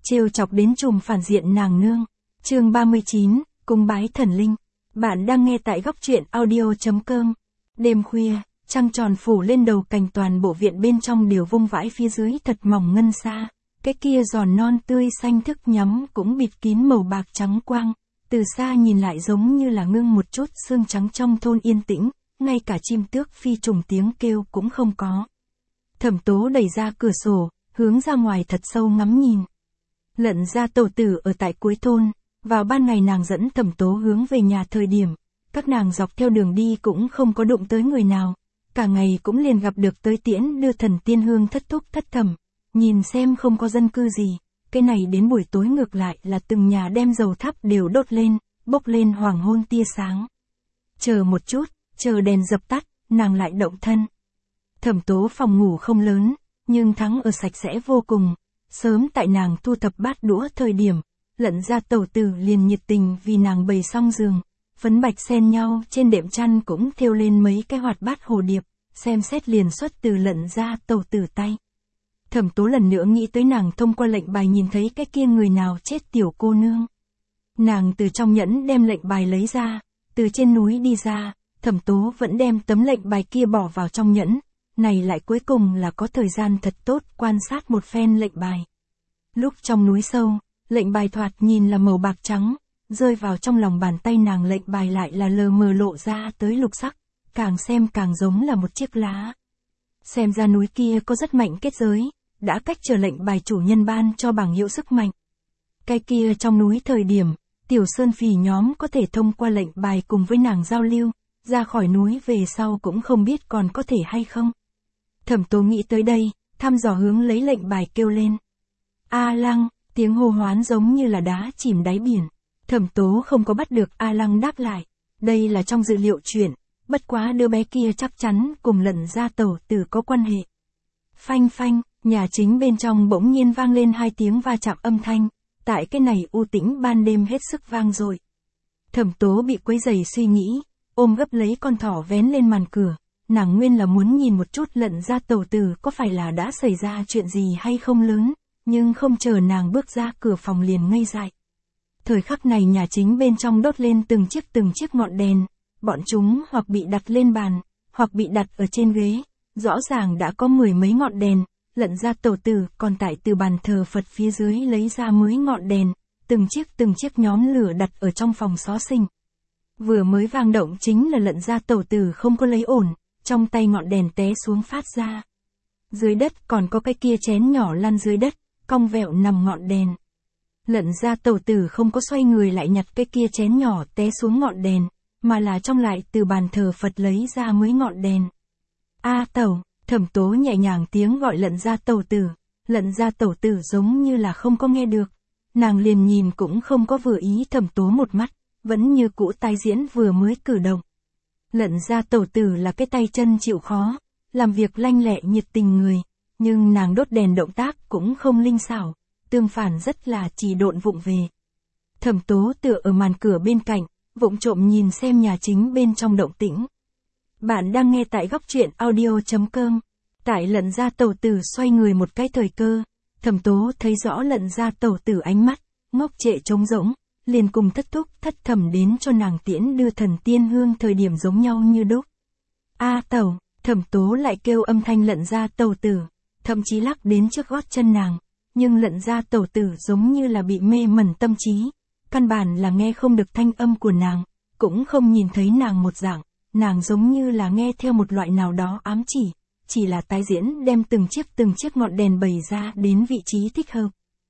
trêu chọc đến trùm phản diện nàng nương. Chương 39, cung bái thần linh. Bạn đang nghe tại góc truyện audio.com. Đêm khuya, trăng tròn phủ lên đầu cành, toàn bộ viện bên trong đều vung vãi, phía dưới thật mỏng ngân xa. Cái kia giòn non tươi xanh thức nhắm cũng bịt kín màu bạc trắng quang. Từ xa nhìn lại giống như là ngưng một chút sương trắng trong thôn yên tĩnh, ngay cả chim tước phi trùng tiếng kêu cũng không có. Thẩm Tố đẩy ra cửa sổ, hướng ra ngoài thật sâu ngắm nhìn. Lận gia tổ tử ở tại cuối thôn, vào ban ngày nàng dẫn Thẩm Tố hướng về nhà thời điểm, các nàng dọc theo đường đi cũng không có đụng tới người nào, cả ngày cũng liền gặp được tới tiễn đưa thần tiên hương thất thúc thất thẩm, nhìn xem không có dân cư gì, cái này đến buổi tối ngược lại là từng nhà đem dầu thắp đều đốt lên, bốc lên hoàng hôn tia sáng. Chờ một chút, chờ đèn dập tắt, nàng lại động thân. Thẩm Tố phòng ngủ không lớn, nhưng thắng ở sạch sẽ vô cùng. Sớm tại nàng thu thập bát đũa thời điểm, Lận gia tẩu tử liền nhiệt tình vì nàng bày xong giường, phấn bạch xen nhau, trên đệm chăn cũng thêu lên mấy cái hoạt bát hồ điệp, xem xét liền xuất từ Lận gia tẩu tử tay. Thẩm Tố lần nữa nghĩ tới nàng thông qua lệnh bài nhìn thấy cái kia người nào chết tiểu cô nương. Nàng từ trong nhẫn đem lệnh bài lấy ra, từ trên núi đi ra, Thẩm Tố vẫn đem tấm lệnh bài kia bỏ vào trong nhẫn, này lại cuối cùng là có thời gian thật tốt quan sát một phen lệnh bài. Lúc trong núi sâu, lệnh bài thoạt nhìn là màu bạc trắng, rơi vào trong lòng bàn tay nàng lệnh bài lại là lờ mờ lộ ra tới lục sắc, càng xem càng giống là một chiếc lá. Xem ra núi kia có rất mạnh kết giới, đã cách trở lệnh bài chủ nhân ban cho bảng hiệu sức mạnh. Cái kia trong núi thời điểm, tiểu sơn phì nhóm có thể thông qua lệnh bài cùng với nàng giao lưu, ra khỏi núi về sau cũng không biết còn có thể hay không. Thẩm Tố nghĩ tới đây, thăm dò hướng lấy lệnh bài kêu lên. A Lăng, tiếng hô hoán giống như là đá chìm đáy biển. Thẩm Tố không có bắt được A Lăng đáp lại. Đây là trong dự liệu chuyện, bất quá đứa bé kia chắc chắn cùng Lận gia tẩu tử có quan hệ. Phanh phanh, nhà chính bên trong bỗng nhiên vang lên hai tiếng va chạm âm thanh, tại cái này u tĩnh ban đêm hết sức vang dội. Thẩm Tố bị quấy rầy suy nghĩ, ôm gấp lấy con thỏ vén lên màn cửa. Nàng nguyên là muốn nhìn một chút Lận gia tẩu tử có phải là đã xảy ra chuyện gì hay không lớn, nhưng không chờ nàng bước ra cửa phòng liền ngây dại. Thời khắc này nhà chính bên trong đốt lên từng chiếc ngọn đèn, bọn chúng hoặc bị đặt lên bàn, hoặc bị đặt ở trên ghế, rõ ràng đã có mười mấy ngọn đèn. Lận gia tẩu tử còn tại từ bàn thờ Phật phía dưới lấy ra mới ngọn đèn, từng chiếc nhóm lửa đặt ở trong phòng xó xỉnh. Vừa mới vang động chính là Lận gia tẩu tử không có lấy ổn, trong tay ngọn đèn té xuống phát ra. Dưới đất còn có cái kia chén nhỏ lăn dưới đất, cong vẹo nằm ngọn đèn. Lận gia tẩu tử không có xoay người lại nhặt cái kia chén nhỏ té xuống ngọn đèn, mà là trong lại từ bàn thờ Phật lấy ra mới ngọn đèn. A tẩu, Thẩm Tố nhẹ nhàng tiếng gọi Lận gia tẩu tử. Lận gia tẩu tử giống như là không có nghe được. Nàng liền nhìn cũng không có vừa ý Thẩm Tố một mắt, vẫn như cũ tái diễn vừa mới cử động. Lận gia tẩu tử là cái tay chân chịu khó, làm việc lanh lẹ nhiệt tình người, nhưng nàng đốt đèn động tác cũng không linh xảo, tương phản rất là trì độn vụng về. Thẩm Tố tựa ở màn cửa bên cạnh, vụng trộm nhìn xem nhà chính bên trong động tĩnh. Bạn đang nghe tại góc truyện audio.com. Tại Lận gia tẩu tử xoay người một cái thời cơ, Thẩm Tố thấy rõ Lận gia tẩu tử ánh mắt ngốc trệ trống rỗng, liền cùng thất thúc thất thẩm đến cho nàng tiễn đưa thần tiên hương thời điểm giống nhau như đúc. A tẩu, Thẩm Tố lại kêu âm thanh Lận gia tẩu tử, thậm chí lắc đến trước gót chân nàng, nhưng Lận gia tẩu tử giống như là bị mê mẩn tâm trí, căn bản là nghe không được thanh âm của nàng, cũng không nhìn thấy nàng một dạng, nàng giống như là nghe theo một loại nào đó ám chỉ là tái diễn đem từng chiếc ngọn đèn bày ra đến vị trí thích hợp.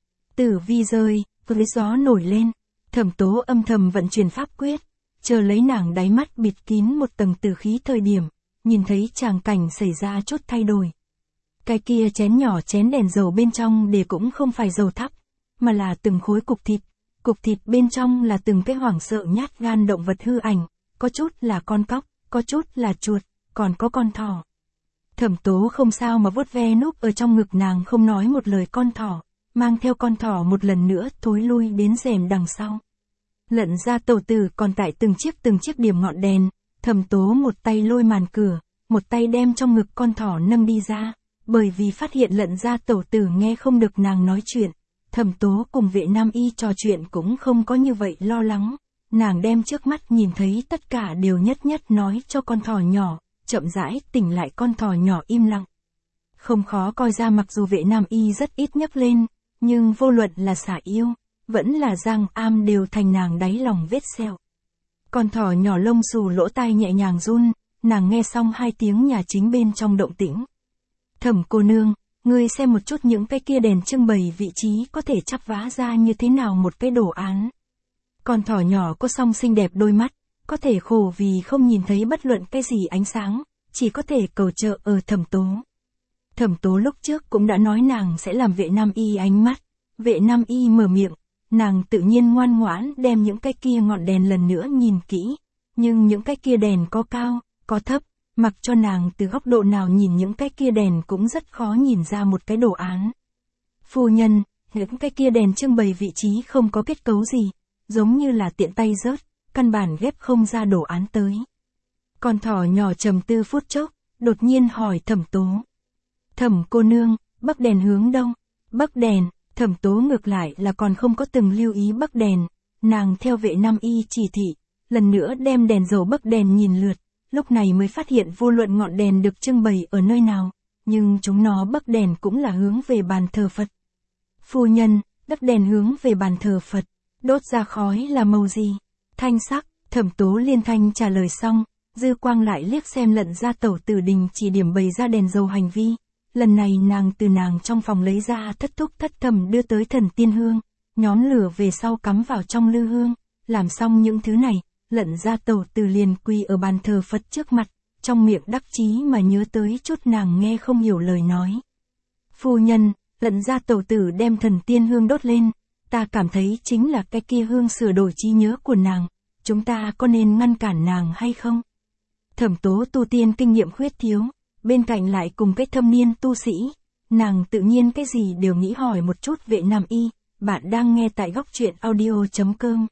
Tử vi rơi, với gió nổi lên, Thẩm Tố âm thầm vận chuyển pháp quyết, chờ lấy nàng đáy mắt bịt kín một tầng tử khí thời điểm, nhìn thấy tràng cảnh xảy ra chút thay đổi. Cái kia chén nhỏ chén đèn dầu bên trong để cũng không phải dầu thắp, mà là từng khối cục thịt bên trong là từng cái hoảng sợ nhát gan động vật hư ảnh, có chút là con cóc, có chút là chuột, còn có con thỏ. Thẩm Tố không sao mà vuốt ve núp ở trong ngực nàng không nói một lời con thỏ, mang theo con thỏ một lần nữa thối lui đến rèm đằng sau. Lận gia tẩu tử còn tại từng chiếc điểm ngọn đèn, Thẩm Tố một tay lôi màn cửa, một tay đem trong ngực con thỏ nâng đi ra, bởi vì phát hiện Lận gia tẩu tử nghe không được nàng nói chuyện, Thẩm Tố cùng Vệ Nam Y trò chuyện cũng không có như vậy lo lắng, nàng đem trước mắt nhìn thấy tất cả đều nhất nhất nói cho con thỏ nhỏ, chậm rãi tỉnh lại con thỏ nhỏ im lặng. Không khó coi ra mặc dù Vệ Nam Y rất ít nhắc lên, nhưng vô luận là xả yêu, vẫn là Giang Am đều thành nàng đáy lòng vết sẹo. Con thỏ nhỏ lông xù lỗ tai nhẹ nhàng run, nàng nghe xong 2 tiếng nhà chính bên trong động tĩnh. Thẩm cô nương, ngươi xem một chút những cái kia đèn trưng bày vị trí có thể chắp vá ra như thế nào một cái đồ án. Con thỏ nhỏ có song xinh đẹp đôi mắt, có thể khổ vì không nhìn thấy bất luận cái gì ánh sáng, chỉ có thể cầu trợ ở Thẩm Tố. Thẩm Tố lúc trước cũng đã nói nàng sẽ làm Vệ Nam Y ánh mắt. Vệ Nam Y mở miệng, nàng tự nhiên ngoan ngoãn đem những cái kia ngọn đèn lần nữa nhìn kỹ. Nhưng những cái kia đèn có cao, có thấp, mặc cho nàng từ góc độ nào nhìn những cái kia đèn cũng rất khó nhìn ra một cái đồ án. Phu nhân, những cái kia đèn trưng bày vị trí không có kết cấu gì, giống như là tiện tay rớt, căn bản ghép không ra đồ án tới. Con thỏ nhỏ trầm tư phút chốc, đột nhiên hỏi Thẩm Tố. Thẩm cô nương, bắc đèn hướng đông, bắc đèn. Thẩm Tố ngược lại là còn không có từng lưu ý bắc đèn, nàng theo Vệ Nam Y chỉ thị, lần nữa đem đèn dầu bắc đèn nhìn lượt, lúc này mới phát hiện vô luận ngọn đèn được trưng bày ở nơi nào, nhưng chúng nó bắc đèn cũng là hướng về bàn thờ Phật. Phu nhân, bắc đèn hướng về bàn thờ Phật, đốt ra khói là màu gì? Thanh sắc. Thẩm Tố liên thanh trả lời xong, dư quang lại liếc xem Lận Gia Tẩu Tử Đình chỉ điểm bày ra đèn dầu hành vi. Lần này nàng từ nàng trong phòng lấy ra thất thúc thất thầm đưa tới thần tiên hương, nhóm lửa về sau cắm vào trong lư hương, làm xong những thứ này, Lận Gia Tẩu Tử liền quỳ ở bàn thờ Phật trước mặt, trong miệng đắc chí mà nhớ tới chút nàng nghe không hiểu lời nói. Phu nhân, Lận Gia Tẩu Tử đem thần tiên hương đốt lên, ta cảm thấy chính là cái kia hương sửa đổi trí nhớ của nàng, chúng ta có nên ngăn cản nàng hay không? Thẩm Tố tu tiên kinh nghiệm khuyết thiếu. Bên cạnh lại cùng cái thâm niên tu sĩ, nàng tự nhiên cái gì đều nghĩ hỏi một chút Vệ Nam Y, bạn đang nghe tại góc truyện audio.com.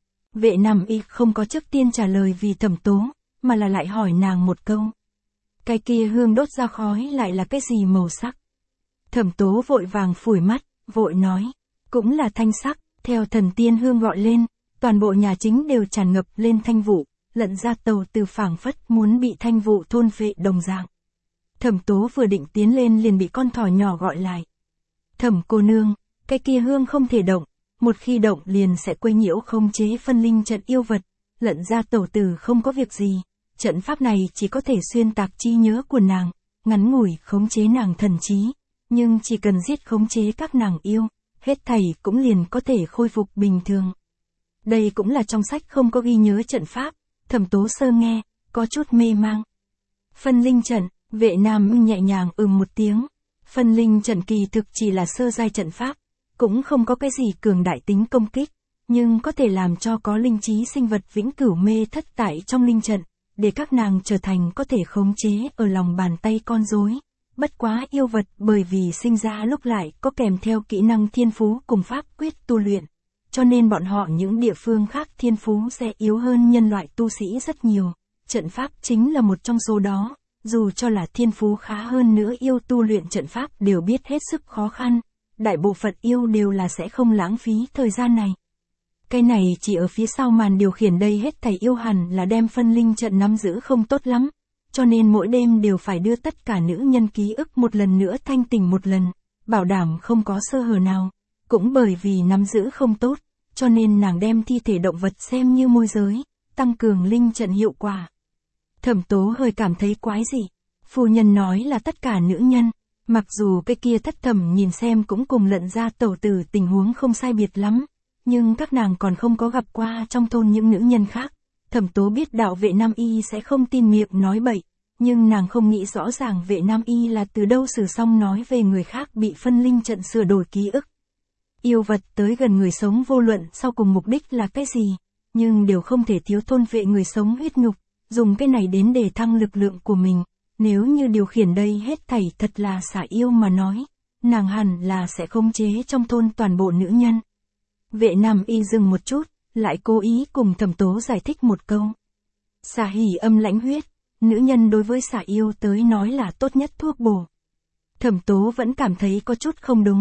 Vệ Nam Y không có trước tiên trả lời vì Thẩm Tố, mà là lại hỏi nàng một câu. Cái kia hương đốt ra khói lại là cái gì màu sắc? Thẩm Tố vội vàng phủi mắt, vội nói, cũng là thanh sắc, theo thần tiên hương gọi lên, toàn bộ nhà chính đều tràn ngập lên thanh vụ, Lận Gia Tẩu Tử phảng phất muốn bị thanh vụ thôn phệ đồng dạng. Thẩm Tố vừa định tiến lên liền bị con thỏ nhỏ gọi lại. Thẩm cô nương, cái kia hương không thể động, một khi động liền sẽ quấy nhiễu khống chế phân linh trận yêu vật, Lận Gia Tẩu Tử không có việc gì, trận pháp này chỉ có thể xuyên tạc trí nhớ của nàng, ngắn ngủi khống chế nàng thần trí, nhưng chỉ cần giết khống chế các nàng yêu, hết thảy cũng liền có thể khôi phục bình thường. Đây cũng là trong sách không có ghi nhớ trận pháp, Thẩm Tố sơ nghe, có chút mê mang. Phân linh trận. Vệ Nam nhẹ nhàng một tiếng, phân linh trận kỳ thực chỉ là sơ giai trận pháp, cũng không có cái gì cường đại tính công kích, nhưng có thể làm cho có linh trí sinh vật vĩnh cửu mê thất tại trong linh trận, để các nàng trở thành có thể khống chế ở lòng bàn tay con rối. Bất quá yêu vật bởi vì sinh ra lúc lại có kèm theo kỹ năng thiên phú cùng pháp quyết tu luyện, cho nên bọn họ những địa phương khác thiên phú sẽ yếu hơn nhân loại tu sĩ rất nhiều, trận pháp chính là một trong số đó. Dù cho là thiên phú khá hơn nữa yêu tu luyện trận pháp đều biết hết sức khó khăn, đại bộ phận yêu đều là sẽ không lãng phí thời gian này. Cái này chỉ ở phía sau màn điều khiển đây hết thảy yêu hẳn là đem phân linh trận nắm giữ không tốt lắm, cho nên mỗi đêm đều phải đưa tất cả nữ nhân ký ức một lần nữa thanh tỉnh một lần, bảo đảm không có sơ hở nào. Cũng bởi vì nắm giữ không tốt, cho nên nàng đem thi thể động vật xem như môi giới, tăng cường linh trận hiệu quả. Thẩm Tố hơi cảm thấy quái dị, phu nhân nói là tất cả nữ nhân, mặc dù cái kia thất thẩm nhìn xem cũng cùng Lận Gia Tẩu Tử tình huống không sai biệt lắm, nhưng các nàng còn không có gặp qua trong thôn những nữ nhân khác. Thẩm Tố biết đạo Vệ Nam Y sẽ không tin miệng nói bậy, nhưng nàng không nghĩ rõ ràng Vệ Nam Y là từ đâu sử xong nói về người khác bị phân linh trận sửa đổi ký ức. Yêu vật tới gần người sống vô luận sau cùng mục đích là cái gì, nhưng đều không thể thiếu thôn vệ người sống huyết nhục, dùng cái này đến để thăng lực lượng của mình. Nếu như điều khiển đây hết thảy thật là xả yêu mà nói, nàng hẳn là sẽ khống chế trong thôn toàn bộ nữ nhân. Vệ Nam Y dừng một chút, lại cố ý cùng Thẩm Tố giải thích một câu. Xả hỉ âm lãnh huyết, nữ nhân đối với xả yêu tới nói là tốt nhất thuốc bổ. Thẩm Tố vẫn cảm thấy có chút không đúng,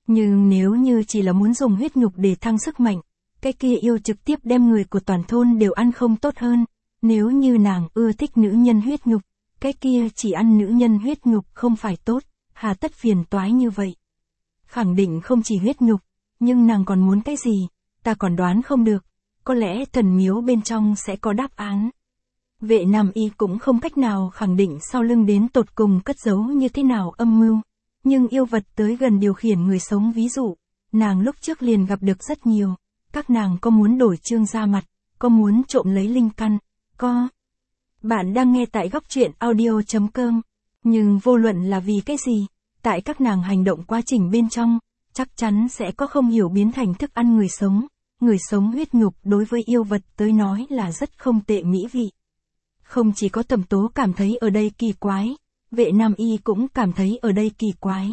Nhưng nếu như chỉ là muốn dùng huyết nhục để thăng sức mạnh, cái kia yêu trực tiếp đem người của toàn thôn đều ăn không tốt hơn. Nếu như nàng ưa thích nữ nhân huyết nhục, cái kia chỉ ăn nữ nhân huyết nhục không phải tốt, hà tất phiền toái như vậy. Khẳng định không chỉ huyết nhục, nhưng nàng còn muốn cái gì, ta còn đoán không được, có lẽ thần miếu bên trong sẽ có đáp án. Vệ Nam Y cũng không cách nào khẳng định sau lưng đến tột cùng cất giấu như thế nào âm mưu, nhưng yêu vật tới gần điều khiển người sống ví dụ, nàng lúc trước liền gặp được rất nhiều, các nàng có muốn đổi chương ra mặt, có muốn trộm lấy linh căn, có. Bạn đang nghe tại góc truyện audio.com, nhưng vô luận là vì cái gì, tại các nàng hành động quá trình bên trong, chắc chắn sẽ có không hiểu biến thành thức ăn người sống huyết nhục đối với yêu vật tới nói là rất không tệ mỹ vị. Không chỉ có Thẩm Tố cảm thấy ở đây kỳ quái, Vệ Nam Y cũng cảm thấy ở đây kỳ quái.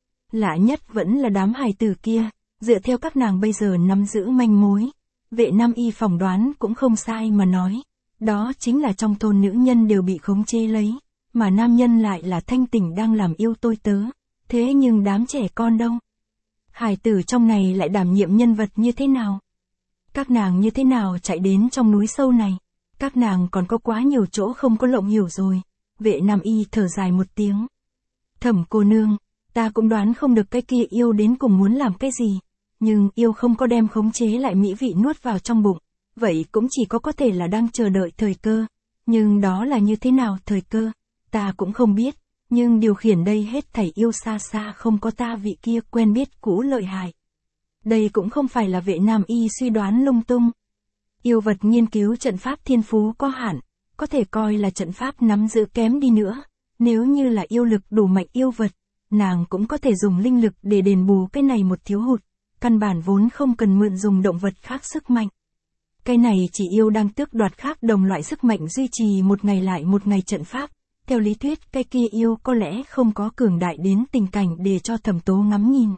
Lạ nhất vẫn là đám hài tử kia, dựa theo các nàng bây giờ nắm giữ manh mối. Vệ Nam Y phỏng đoán cũng không sai mà nói, đó chính là trong thôn nữ nhân đều bị khống chế lấy, mà nam nhân lại là thanh tỉnh đang làm yêu tôi tớ, thế nhưng đám trẻ con đâu? Hài tử trong này lại đảm nhiệm nhân vật như thế nào? Các nàng như thế nào chạy đến trong núi sâu này? Các nàng còn có quá nhiều chỗ không có lộng hiểu rồi. Vệ Nam Y thở dài một tiếng. Thẩm cô nương, ta cũng đoán không được cái kia yêu đến cùng muốn làm cái gì. Nhưng yêu không có đem khống chế lại mỹ vị nuốt vào trong bụng. Vậy cũng chỉ có thể là đang chờ đợi thời cơ. Nhưng đó là như thế nào thời cơ? Ta cũng không biết. Nhưng điều khiển đây hết thảy yêu xa xa không có ta vị kia quen biết cũ lợi hại. Đây cũng không phải là Vệ Nam Y suy đoán lung tung. Yêu vật nghiên cứu trận pháp thiên phú có hạn, có thể coi là trận pháp nắm giữ kém đi nữa. Nếu như là yêu lực đủ mạnh yêu vật, nàng cũng có thể dùng linh lực để đền bù cái này một thiếu hụt. Căn bản vốn không cần mượn dùng động vật khác sức mạnh. Cái này chỉ yêu đang tước đoạt khác đồng loại sức mạnh duy trì một ngày lại một ngày trận pháp. Theo lý thuyết cái kia yêu có lẽ không có cường đại đến tình cảnh để cho Thẩm Tố ngắm nhìn.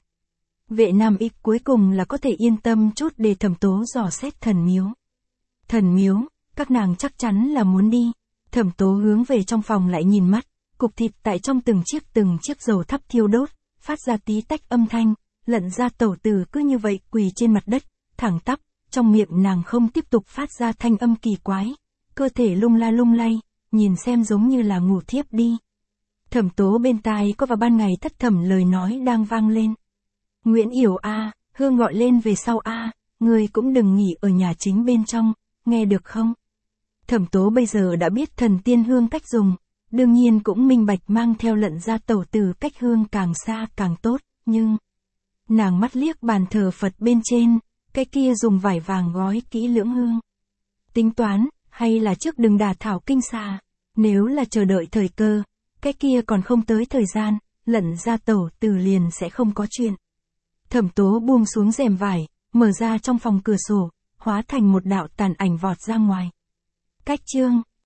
Vệ Nam Y cuối cùng là có thể yên tâm chút để Thẩm Tố dò xét thần miếu. Thần miếu, các nàng chắc chắn là muốn đi. Thẩm Tố hướng về trong phòng lại nhìn mắt, cục thịt tại trong từng chiếc dầu thắp thiêu đốt, phát ra tí tách âm thanh, lận ra tẩu tử cứ như vậy quỳ trên mặt đất, thẳng tắp, trong miệng nàng không tiếp tục phát ra thanh âm kỳ quái, cơ thể lung la lung lay, nhìn xem giống như là ngủ thiếp đi. Thẩm Tố bên tai có vào ban ngày thất thẩm lời nói đang vang lên. Nguyễn Yểu a, Hương gọi lên về sau a, ngươi cũng đừng nghỉ ở nhà chính bên trong, nghe được không? Thẩm Tố bây giờ đã biết thần tiên hương cách dùng, đương nhiên cũng minh bạch mang theo lận ra tẩu tử cách hương càng xa càng tốt, nhưng nàng mắt liếc bàn thờ Phật bên trên, cái kia dùng vải vàng gói kỹ lưỡng hương. Tính toán, hay là trước đừng đả thảo kinh xà, nếu là chờ đợi thời cơ, cái kia còn không tới thời gian, lận ra tẩu tử liền sẽ không có chuyện. Thẩm Tố buông xuống rèm vải, mở ra trong phòng cửa sổ, hóa thành một đạo tàn ảnh vọt ra ngoài. Cách chương